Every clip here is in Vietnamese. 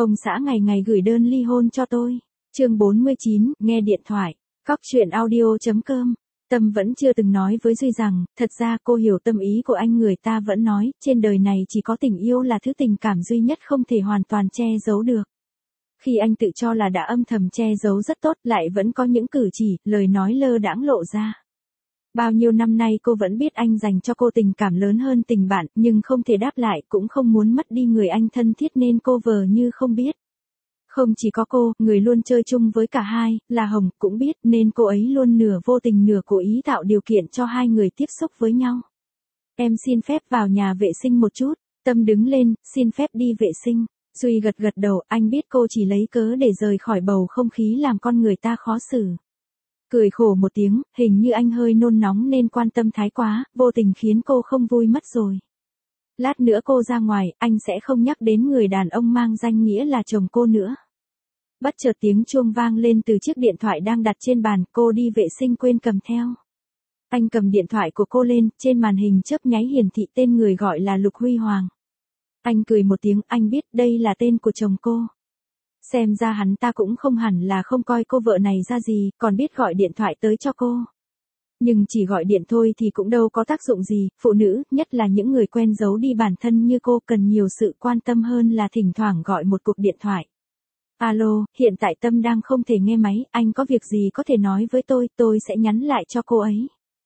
Ông xã ngày ngày gửi đơn ly hôn cho tôi. Chương 49, nghe điện thoại. Cóc truyện audio.com. Tâm vẫn chưa từng nói với Duy rằng, thật ra cô hiểu tâm ý của anh, người ta vẫn nói, trên đời này chỉ có tình yêu là thứ tình cảm duy nhất không thể hoàn toàn che giấu được. Khi anh tự cho là đã âm thầm che giấu rất tốt, lại vẫn có những cử chỉ, lời nói lơ đãng lộ ra. Bao nhiêu năm nay cô vẫn biết anh dành cho cô tình cảm lớn hơn tình bạn, nhưng không thể đáp lại, cũng không muốn mất đi người anh thân thiết nên cô vờ như không biết. Không chỉ có cô, người luôn chơi chung với cả hai, là Hồng, cũng biết nên cô ấy luôn nửa vô tình nửa cố ý tạo điều kiện cho hai người tiếp xúc với nhau. Em xin phép vào nhà vệ sinh một chút. Tâm đứng lên, xin phép đi vệ sinh. Duy gật gật đầu, anh biết cô chỉ lấy cớ để rời khỏi bầu không khí làm con người ta khó xử. Cười khổ một tiếng, hình như anh hơi nôn nóng nên quan tâm thái quá, vô tình khiến cô không vui mất rồi. Lát nữa cô ra ngoài, anh sẽ không nhắc đến người đàn ông mang danh nghĩa là chồng cô nữa. Bất chợt tiếng chuông vang lên từ chiếc điện thoại đang đặt trên bàn, cô đi vệ sinh quên cầm theo. Anh cầm điện thoại của cô lên, trên màn hình chớp nháy hiển thị tên người gọi là Lục Huy Hoàng. Anh cười một tiếng, anh biết đây là tên của chồng cô. Xem ra hắn ta cũng không hẳn là không coi cô vợ này ra gì, còn biết gọi điện thoại tới cho cô. Nhưng chỉ gọi điện thôi thì cũng đâu có tác dụng gì, phụ nữ, nhất là những người quen giấu đi bản thân như cô, cần nhiều sự quan tâm hơn là thỉnh thoảng gọi một cuộc điện thoại. Alo, hiện tại Tâm đang không thể nghe máy, anh có việc gì có thể nói với tôi sẽ nhắn lại cho cô ấy.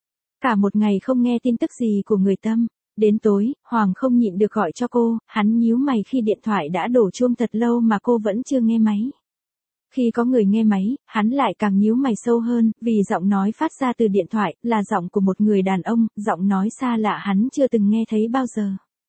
Cả một ngày không nghe tin tức gì của người Tâm. Đến tối, Hoàng không nhịn được gọi cho cô, hắn nhíu mày khi điện thoại đã đổ chuông thật lâu mà cô vẫn chưa nghe máy. Khi có người nghe máy, hắn lại càng nhíu mày sâu hơn, vì giọng nói phát ra từ điện thoại, là giọng của một người đàn ông, giọng nói xa lạ hắn chưa từng nghe thấy bao giờ.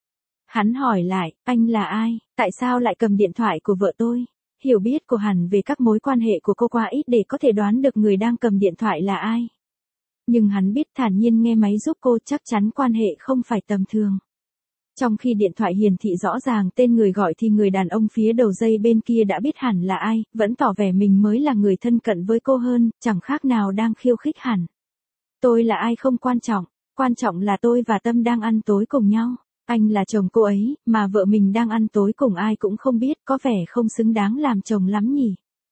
Hắn hỏi lại, anh là ai, tại sao lại cầm điện thoại của vợ tôi? Hiểu biết của hắn về các mối quan hệ của cô quá ít để có thể đoán được người đang cầm điện thoại là ai. Nhưng hắn biết thản nhiên nghe máy giúp cô, chắc chắn quan hệ không phải tầm thường. Trong khi điện thoại hiển thị rõ ràng tên người gọi thì người đàn ông phía đầu dây bên kia đã biết hẳn là ai, vẫn tỏ vẻ mình mới là người thân cận với cô hơn, chẳng khác nào đang khiêu khích hẳn. Tôi là ai không quan trọng là tôi và Tâm đang ăn tối cùng nhau. Anh là chồng cô ấy, mà vợ mình đang ăn tối cùng ai cũng không biết, có vẻ không xứng đáng làm chồng lắm nhỉ.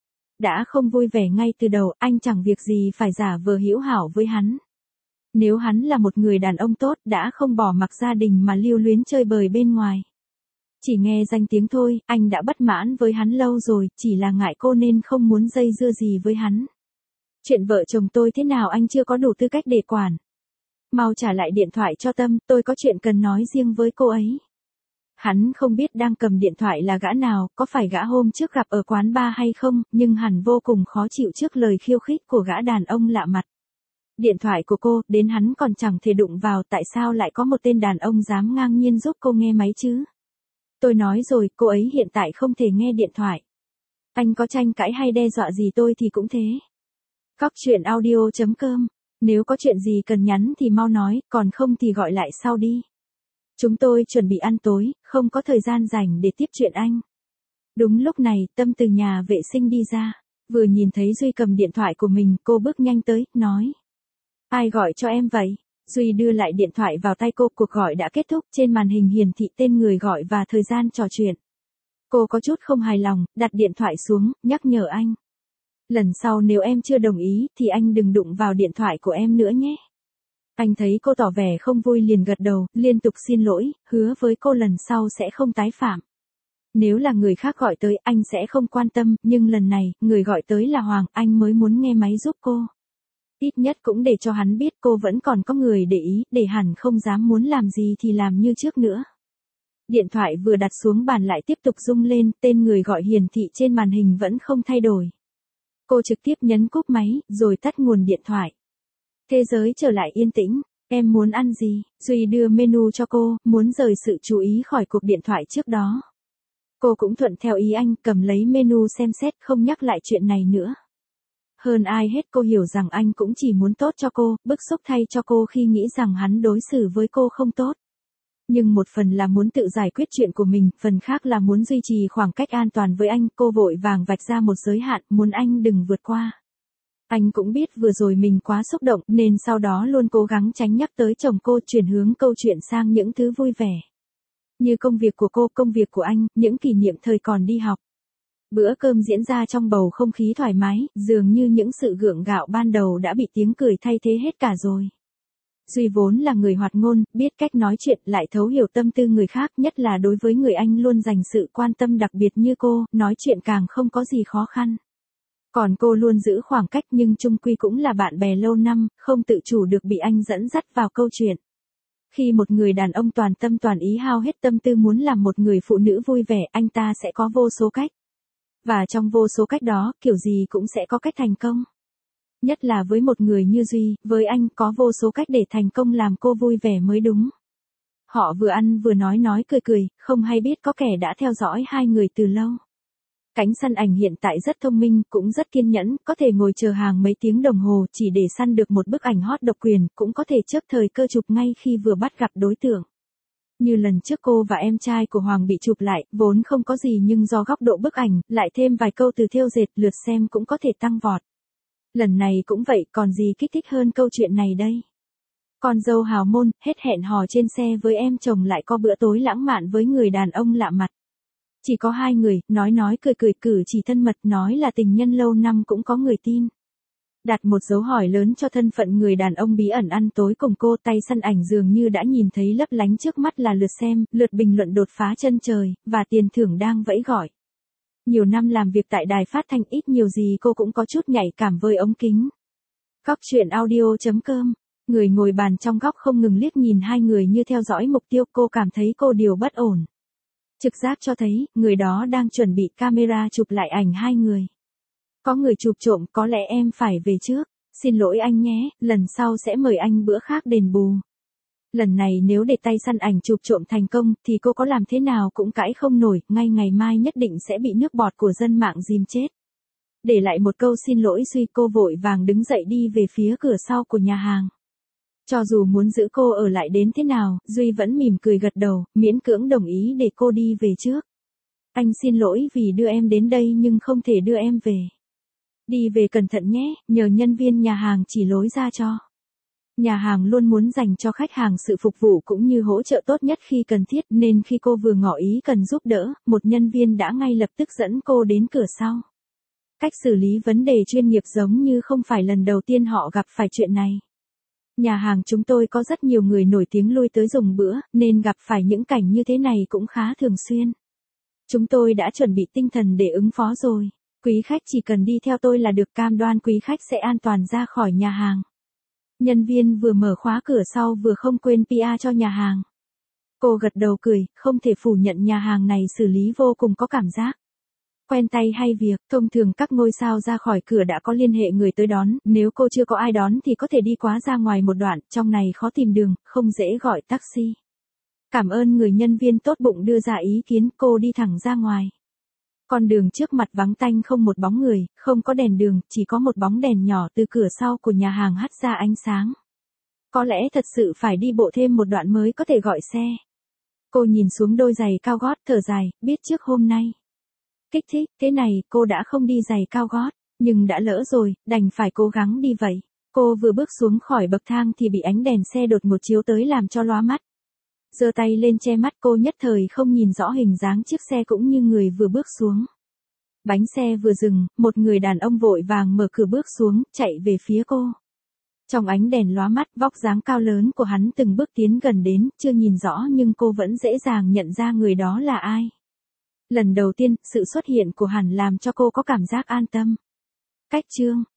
Đã không vui vẻ ngay từ đầu, anh chẳng việc gì phải giả vờ hữu hảo với hắn. Nếu hắn là một người đàn ông tốt, đã không bỏ mặc gia đình mà lưu luyến chơi bời bên ngoài. Chỉ nghe danh tiếng thôi, anh đã bất mãn với hắn lâu rồi, chỉ là ngại cô nên không muốn dây dưa gì với hắn. Chuyện vợ chồng tôi thế nào anh chưa có đủ tư cách để quản. Mau trả lại điện thoại cho Tâm, tôi có chuyện cần nói riêng với cô ấy. Hắn không biết đang cầm điện thoại là gã nào, có phải gã hôm trước gặp ở quán bar hay không, nhưng hắn vô cùng khó chịu trước lời khiêu khích của gã đàn ông lạ mặt. Điện thoại của cô, đến hắn còn chẳng thể đụng vào, tại sao lại có một tên đàn ông dám ngang nhiên giúp cô nghe máy chứ? Tôi nói rồi, cô ấy hiện tại không thể nghe điện thoại. Anh có tranh cãi hay đe dọa gì tôi thì cũng thế. Cóc truyện audio.com. Nếu có chuyện gì cần nhắn thì mau nói, còn không thì gọi lại sau đi. Chúng tôi chuẩn bị ăn tối, không có thời gian rảnh để tiếp chuyện anh. Đúng lúc này, Tâm từ nhà vệ sinh đi ra. Vừa nhìn thấy Duy cầm điện thoại của mình, cô bước nhanh tới, nói. Ai gọi cho em vậy? Duy đưa lại điện thoại vào tay cô, cuộc gọi đã kết thúc, trên màn hình hiển thị tên người gọi và thời gian trò chuyện. Cô có chút không hài lòng, đặt điện thoại xuống, nhắc nhở anh. Lần sau nếu em chưa đồng ý, thì anh đừng đụng vào điện thoại của em nữa nhé. Anh thấy cô tỏ vẻ không vui liền gật đầu, liên tục xin lỗi, hứa với cô lần sau sẽ không tái phạm. Nếu là người khác gọi tới, anh sẽ không quan tâm, nhưng lần này, người gọi tới là Hoàng, anh mới muốn nghe máy giúp cô. Ít nhất cũng để cho hắn biết cô vẫn còn có người để ý, để hẳn không dám muốn làm gì thì làm như trước nữa. Điện thoại vừa đặt xuống bàn lại tiếp tục rung lên, tên người gọi hiển thị trên màn hình vẫn không thay đổi. Cô trực tiếp nhấn cúp máy, rồi tắt nguồn điện thoại. Thế giới trở lại yên tĩnh. Em muốn ăn gì? Duy đưa menu cho cô, muốn rời sự chú ý khỏi cuộc điện thoại trước đó. Cô cũng thuận theo ý anh, cầm lấy menu xem xét, không nhắc lại chuyện này nữa. Hơn ai hết cô hiểu rằng anh cũng chỉ muốn tốt cho cô, bức xúc thay cho cô khi nghĩ rằng hắn đối xử với cô không tốt. Nhưng một phần là muốn tự giải quyết chuyện của mình, phần khác là muốn duy trì khoảng cách an toàn với anh, cô vội vàng vạch ra một giới hạn, muốn anh đừng vượt qua. Anh cũng biết vừa rồi mình quá xúc động, nên sau đó luôn cố gắng tránh nhắc tới chồng cô, chuyển hướng câu chuyện sang những thứ vui vẻ. Như công việc của cô, công việc của anh, những kỷ niệm thời còn đi học. Bữa cơm diễn ra trong bầu không khí thoải mái, dường như những sự gượng gạo ban đầu đã bị tiếng cười thay thế hết cả rồi. Duy vốn là người hoạt ngôn, biết cách nói chuyện, lại thấu hiểu tâm tư người khác, nhất là đối với người anh luôn dành sự quan tâm đặc biệt như cô, nói chuyện càng không có gì khó khăn. Còn cô luôn giữ khoảng cách nhưng chung quy cũng là bạn bè lâu năm, không tự chủ được bị anh dẫn dắt vào câu chuyện. Khi một người đàn ông toàn tâm toàn ý hao hết tâm tư muốn làm một người phụ nữ vui vẻ, anh ta sẽ có vô số cách. Và trong vô số cách đó, kiểu gì cũng sẽ có cách thành công. Nhất là với một người như Duy, với anh có vô số cách để thành công làm cô vui vẻ mới đúng. Họ vừa ăn vừa nói cười cười, không hay biết có kẻ đã theo dõi hai người từ lâu. Cánh săn ảnh hiện tại rất thông minh, cũng rất kiên nhẫn, có thể ngồi chờ hàng mấy tiếng đồng hồ chỉ để săn được một bức ảnh hot độc quyền, cũng có thể chớp thời cơ chụp ngay khi vừa bắt gặp đối tượng. Như lần trước cô và em trai của Hoàng bị chụp lại, vốn không có gì nhưng do góc độ bức ảnh, lại thêm vài câu từ thêu dệt, lượt xem cũng có thể tăng vọt. Lần này cũng vậy, còn gì kích thích hơn câu chuyện này đây. Con dâu hào môn, hết hẹn hò trên xe với em chồng lại có bữa tối lãng mạn với người đàn ông lạ mặt. Chỉ có hai người, nói cười cử chỉ thân mật, nói là tình nhân lâu năm cũng có người tin. Đặt một dấu hỏi lớn cho thân phận người đàn ông bí ẩn ăn tối cùng cô, tay săn ảnh dường như đã nhìn thấy lấp lánh trước mắt là lượt xem, lượt bình luận đột phá chân trời, và tiền thưởng đang vẫy gọi. Nhiều năm làm việc tại đài phát thanh, ít nhiều gì cô cũng có chút nhạy cảm với ống kính. Góc chuyện audio.com. Người ngồi bàn trong góc không ngừng liếc nhìn hai người như theo dõi mục tiêu, cô cảm thấy cô điều bất ổn. Trực giác cho thấy, người đó đang chuẩn bị camera chụp lại ảnh hai người. Có người chụp trộm, có lẽ em phải về trước. Xin lỗi anh nhé, lần sau sẽ mời anh bữa khác đền bù. Lần này nếu để tay săn ảnh chụp trộm thành công, thì cô có làm thế nào cũng cãi không nổi, ngay ngày mai nhất định sẽ bị nước bọt của dân mạng dìm chết. Để lại một câu xin lỗi Duy, cô vội vàng đứng dậy đi về phía cửa sau của nhà hàng. Cho dù muốn giữ cô ở lại đến thế nào, Duy vẫn mỉm cười gật đầu, miễn cưỡng đồng ý để cô đi về trước. Anh xin lỗi vì đưa em đến đây nhưng không thể đưa em về. Đi về cẩn thận nhé, nhờ nhân viên nhà hàng chỉ lối ra cho. Nhà hàng luôn muốn dành cho khách hàng sự phục vụ cũng như hỗ trợ tốt nhất khi cần thiết, nên khi cô vừa ngỏ ý cần giúp đỡ, một nhân viên đã ngay lập tức dẫn cô đến cửa sau. Cách xử lý vấn đề chuyên nghiệp giống như không phải lần đầu tiên họ gặp phải chuyện này. Nhà hàng chúng tôi có rất nhiều người nổi tiếng lui tới dùng bữa, nên gặp phải những cảnh như thế này cũng khá thường xuyên. Chúng tôi đã chuẩn bị tinh thần để ứng phó rồi. Quý khách chỉ cần đi theo tôi là được, cam đoan quý khách sẽ an toàn ra khỏi nhà hàng. Nhân viên vừa mở khóa cửa sau vừa không quên PR cho nhà hàng. Cô gật đầu cười, không thể phủ nhận nhà hàng này xử lý vô cùng có cảm giác. Quen tay hay việc, thông thường các ngôi sao ra khỏi cửa đã có liên hệ người tới đón, nếu cô chưa có ai đón thì có thể đi quá ra ngoài một đoạn, trong này khó tìm đường, không dễ gọi taxi. Cảm ơn người nhân viên tốt bụng đưa ra ý kiến, cô đi thẳng ra ngoài. Con đường trước mặt vắng tanh, không một bóng người, không có đèn đường, chỉ có một bóng đèn nhỏ từ cửa sau của nhà hàng hắt ra ánh sáng. Có lẽ thật sự phải đi bộ thêm một đoạn mới có thể gọi xe. Cô nhìn xuống đôi giày cao gót, thở dài, biết trước hôm nay. Kích thích, thế này, cô đã không đi giày cao gót, nhưng đã lỡ rồi, đành phải cố gắng đi vậy. Cô vừa bước xuống khỏi bậc thang thì bị ánh đèn xe đột ngột chiếu tới làm cho lóa mắt. Giơ tay lên che mắt, cô nhất thời không nhìn rõ hình dáng chiếc xe cũng như người vừa bước xuống. Bánh xe vừa dừng, một người đàn ông vội vàng mở cửa bước xuống, chạy về phía cô. Trong ánh đèn lóa mắt, vóc dáng cao lớn của hắn từng bước tiến gần đến, chưa nhìn rõ nhưng cô vẫn dễ dàng nhận ra người đó là ai. Lần đầu tiên, sự xuất hiện của hắn làm cho cô có cảm giác an tâm. Cách chương